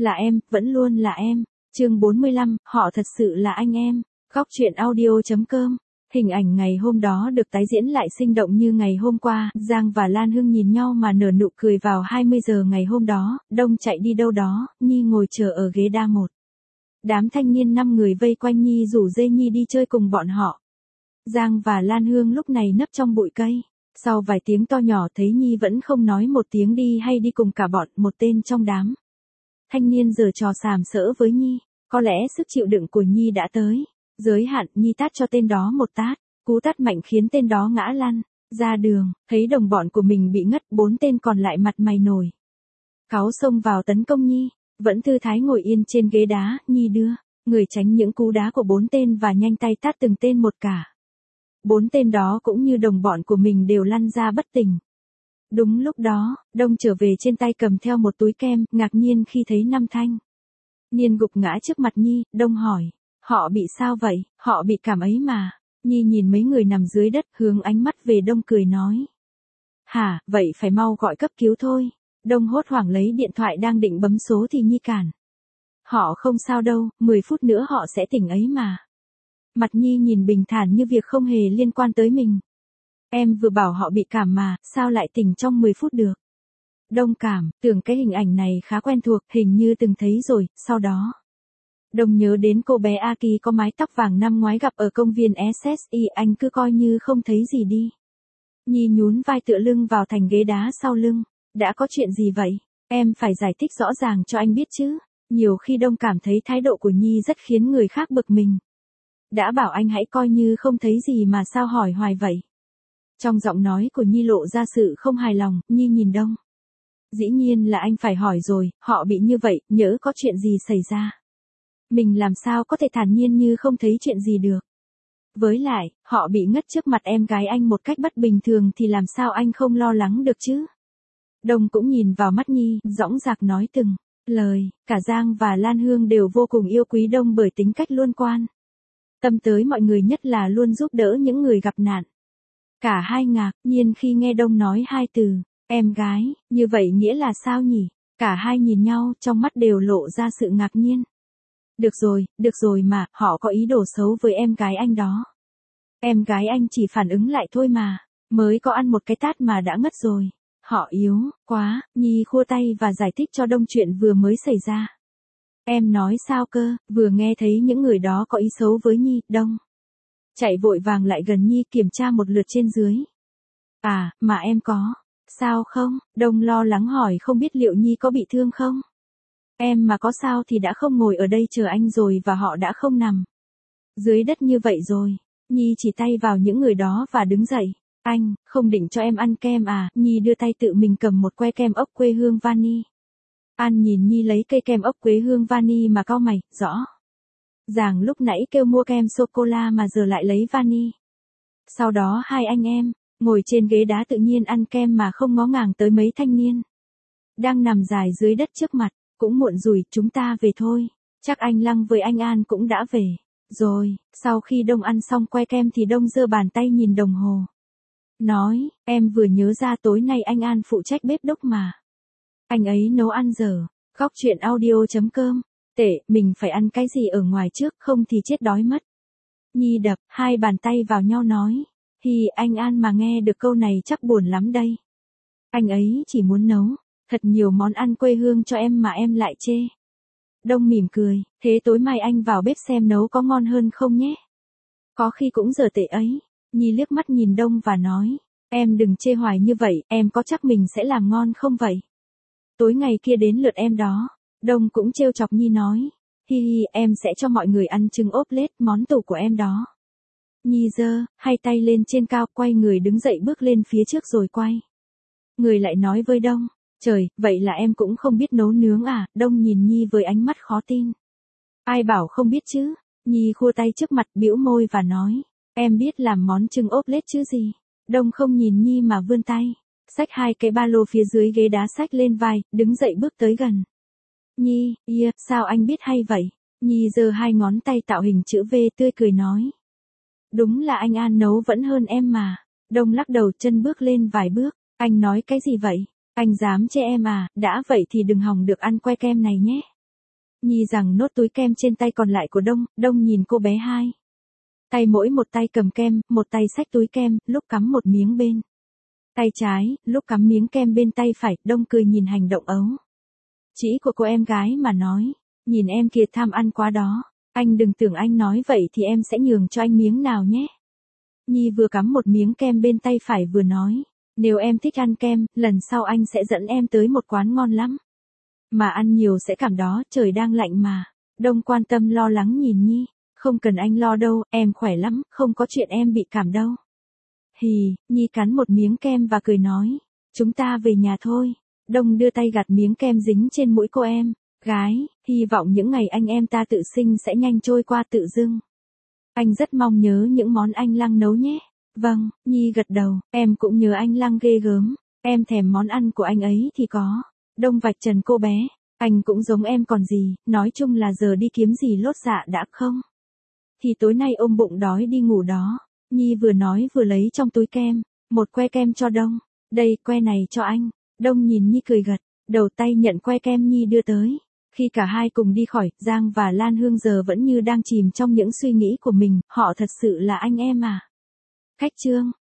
Là em, vẫn luôn là em. Chương 45, họ thật sự là anh em. Góc truyện audio.com. Hình ảnh ngày hôm đó được tái diễn lại sinh động như ngày hôm qua, Giang và Lan Hương nhìn nhau mà nở nụ cười vào 20 giờ ngày hôm đó, Đông chạy đi đâu đó, Nhi ngồi chờ ở ghế đa một. Đám thanh niên 5 người vây quanh Nhi rủ dê Nhi đi chơi cùng bọn họ. Giang và Lan Hương lúc này nấp trong bụi cây. Sau vài tiếng to nhỏ thấy Nhi vẫn không nói một tiếng đi hay đi cùng cả bọn, một tên trong đám thanh niên giở trò sàm sỡ với Nhi. Có lẽ sức chịu đựng của Nhi đã tới giới hạn, Nhi tát cho tên đó một tát. Cú tát mạnh khiến tên đó ngã lăn ra đường, thấy đồng bọn của mình bị ngất, 4 tên còn lại mặt mày nổi cáu xông vào tấn công Nhi. Vẫn thư thái ngồi yên trên ghế đá, Nhi đưa người tránh những cú đá của 4 tên và nhanh tay tát từng tên một cả. 4 tên đó cũng như đồng bọn của mình đều lăn ra bất tỉnh. Đúng lúc đó, Đông trở về trên tay cầm theo một túi kem, ngạc nhiên khi thấy 5 thanh niên gục ngã trước mặt Nhi. Đông hỏi, họ bị sao vậy? Họ bị cảm ấy mà. Nhi nhìn mấy người nằm dưới đất, hướng ánh mắt về Đông cười nói. Hả, vậy phải mau gọi cấp cứu thôi. Đông hốt hoảng lấy điện thoại đang định bấm số thì Nhi cản. Họ không sao đâu, 10 phút nữa họ sẽ tỉnh ấy mà. Mặt Nhi nhìn bình thản như việc không hề liên quan tới mình. Em vừa bảo họ bị cảm mà, sao lại tỉnh trong 10 phút được? Đông cảm, tưởng cái hình ảnh này khá quen thuộc, hình như từng thấy rồi. Sau đó, Đông nhớ đến cô bé Aki có mái tóc vàng năm ngoái gặp ở công viên SSI, anh cứ coi như không thấy gì đi. Nhi nhún vai tựa lưng vào thành ghế đá sau lưng. Đã có chuyện gì vậy? Em phải giải thích rõ ràng cho anh biết chứ. Nhiều khi Đông cảm thấy thái độ của Nhi rất khiến người khác bực mình. Đã bảo anh hãy coi như không thấy gì mà sao hỏi hoài vậy? Trong giọng nói của Nhi lộ ra sự không hài lòng. Nhi nhìn Đông. Dĩ nhiên là anh phải hỏi rồi, họ bị như vậy, nhỡ có chuyện gì xảy ra. Mình làm sao có thể thản nhiên như không thấy chuyện gì được. Với lại, họ bị ngất trước mặt em gái anh một cách bất bình thường thì làm sao anh không lo lắng được chứ? Đông cũng nhìn vào mắt Nhi, dõng dạc nói từng lời. Cả Giang và Lan Hương đều vô cùng yêu quý Đông bởi tính cách luôn quan tâm tới mọi người, nhất là luôn giúp đỡ những người gặp nạn. Cả hai ngạc nhiên khi nghe Đông nói 2 từ, em gái, như vậy nghĩa là sao nhỉ? Cả hai nhìn nhau, trong mắt đều lộ ra sự ngạc nhiên. Được rồi mà, họ có ý đồ xấu với em gái anh đó. Em gái anh chỉ phản ứng lại thôi mà, mới có ăn một cái tát mà đã ngất rồi. Họ yếu quá. Nhi khua tay và giải thích cho Đông chuyện vừa mới xảy ra. Em nói sao cơ? Vừa nghe thấy những người đó có ý xấu với Nhi. Đông chạy vội vàng lại gần Nhi kiểm tra một lượt trên dưới. À, mà em có sao không? Đông lo lắng hỏi không biết liệu Nhi có bị thương không? Em mà có sao thì đã không ngồi ở đây chờ anh rồi và họ đã không nằm dưới đất như vậy rồi. Nhi chỉ tay vào những người đó và đứng dậy. Anh, không định cho em ăn kem à? Nhi đưa tay tự mình cầm một que kem ốc quê hương vani. An nhìn Nhi lấy cây kem ốc quê hương vani mà cau mày, rõ ràng lúc nãy kêu mua kem sô-cô-la mà giờ lại lấy vani. Sau đó hai anh em ngồi trên ghế đá tự nhiên ăn kem mà không ngó ngàng tới mấy thanh niên đang nằm dài dưới đất trước mặt. Cũng muộn rồi, chúng ta về thôi. Chắc anh Lăng với anh An cũng đã về rồi. Sau khi Đông ăn xong que kem thì Đông giơ bàn tay nhìn đồng hồ. Nói, em vừa nhớ ra tối nay anh An phụ trách bếp đúc mà. Anh ấy nấu ăn dở. Góc truyện audio.com. Tệ, mình phải ăn cái gì ở ngoài trước không thì chết đói mất. Nhi đập 2 bàn tay vào nhau nói. Thì anh An mà nghe được câu này chắc buồn lắm đây. Anh ấy chỉ muốn nấu thật nhiều món ăn quê hương cho em mà em lại chê. Đông mỉm cười, thế tối mai anh vào bếp xem nấu có ngon hơn không nhé. Có khi cũng giờ tệ ấy. Nhi liếc mắt nhìn Đông và nói, em đừng chê hoài như vậy, em có chắc mình sẽ làm ngon không vậy? Tối ngày kia đến lượt em đó. Đông cũng trêu chọc Nhi nói, hi hi, em sẽ cho mọi người ăn trứng ốp lết, món tủ của em đó. Nhi giơ 2 tay lên trên cao, quay người đứng dậy bước lên phía trước rồi quay người lại nói với Đông. Trời, vậy là em cũng không biết nấu nướng à? Đông nhìn Nhi với ánh mắt khó tin. Ai bảo không biết chứ? Nhi khua tay trước mặt bĩu môi và nói, em biết làm món trứng ốp lết chứ gì? Đông không nhìn Nhi mà vươn tay, xách 2 cái ba lô phía dưới ghế đá xách lên vai, đứng dậy bước tới gần. Nhi, sao anh biết hay vậy? Nhi giơ 2 ngón tay tạo hình chữ V tươi cười nói. Đúng là anh An nấu vẫn hơn em mà. Đông lắc đầu chân bước lên vài bước, anh nói cái gì vậy? Anh dám chê em à? Đã vậy thì đừng hòng được ăn que kem này nhé. Nhi giằng nốt túi kem trên tay còn lại của Đông, Đông nhìn cô bé hai. Tay mỗi một tay cầm kem, một tay xách túi kem, lúc cắm một miếng bên tay trái, lúc cắm miếng kem bên tay phải, Đông cười nhìn hành động ấu chỉ của cô em gái mà nói, nhìn em kìa tham ăn quá đó, anh đừng tưởng anh nói vậy thì em sẽ nhường cho anh miếng nào nhé. Nhi vừa cắm một miếng kem bên tay phải vừa nói, nếu em thích ăn kem, lần sau anh sẽ dẫn em tới một quán ngon lắm. Mà ăn nhiều sẽ cảm đó, trời đang lạnh mà. Đông quan tâm lo lắng nhìn Nhi, không cần anh lo đâu, em khỏe lắm, không có chuyện em bị cảm đâu. Hì, Nhi cắn một miếng kem và cười nói, chúng ta về nhà thôi. Đông đưa tay gạt miếng kem dính trên mũi cô em gái, hy vọng những ngày anh em ta tự sinh sẽ nhanh trôi qua tự dưng. Anh rất mong nhớ những món anh Lăng nấu nhé. Vâng, Nhi gật đầu, em cũng nhớ anh Lăng ghê gớm, em thèm món ăn của anh ấy thì có. Đông vạch trần cô bé, anh cũng giống em còn gì, nói chung là giờ đi kiếm gì lót dạ đã không? Thì tối nay ôm bụng đói đi ngủ đó. Nhi vừa nói vừa lấy trong túi kem, một que kem cho Đông. Đây, que này cho anh. Đông nhìn Nhi cười gật, đầu tay nhận que kem Nhi đưa tới. Khi cả hai cùng đi khỏi, Giang và Lan Hương giờ vẫn như đang chìm trong những suy nghĩ của mình, họ thật sự là anh em à? Khách chương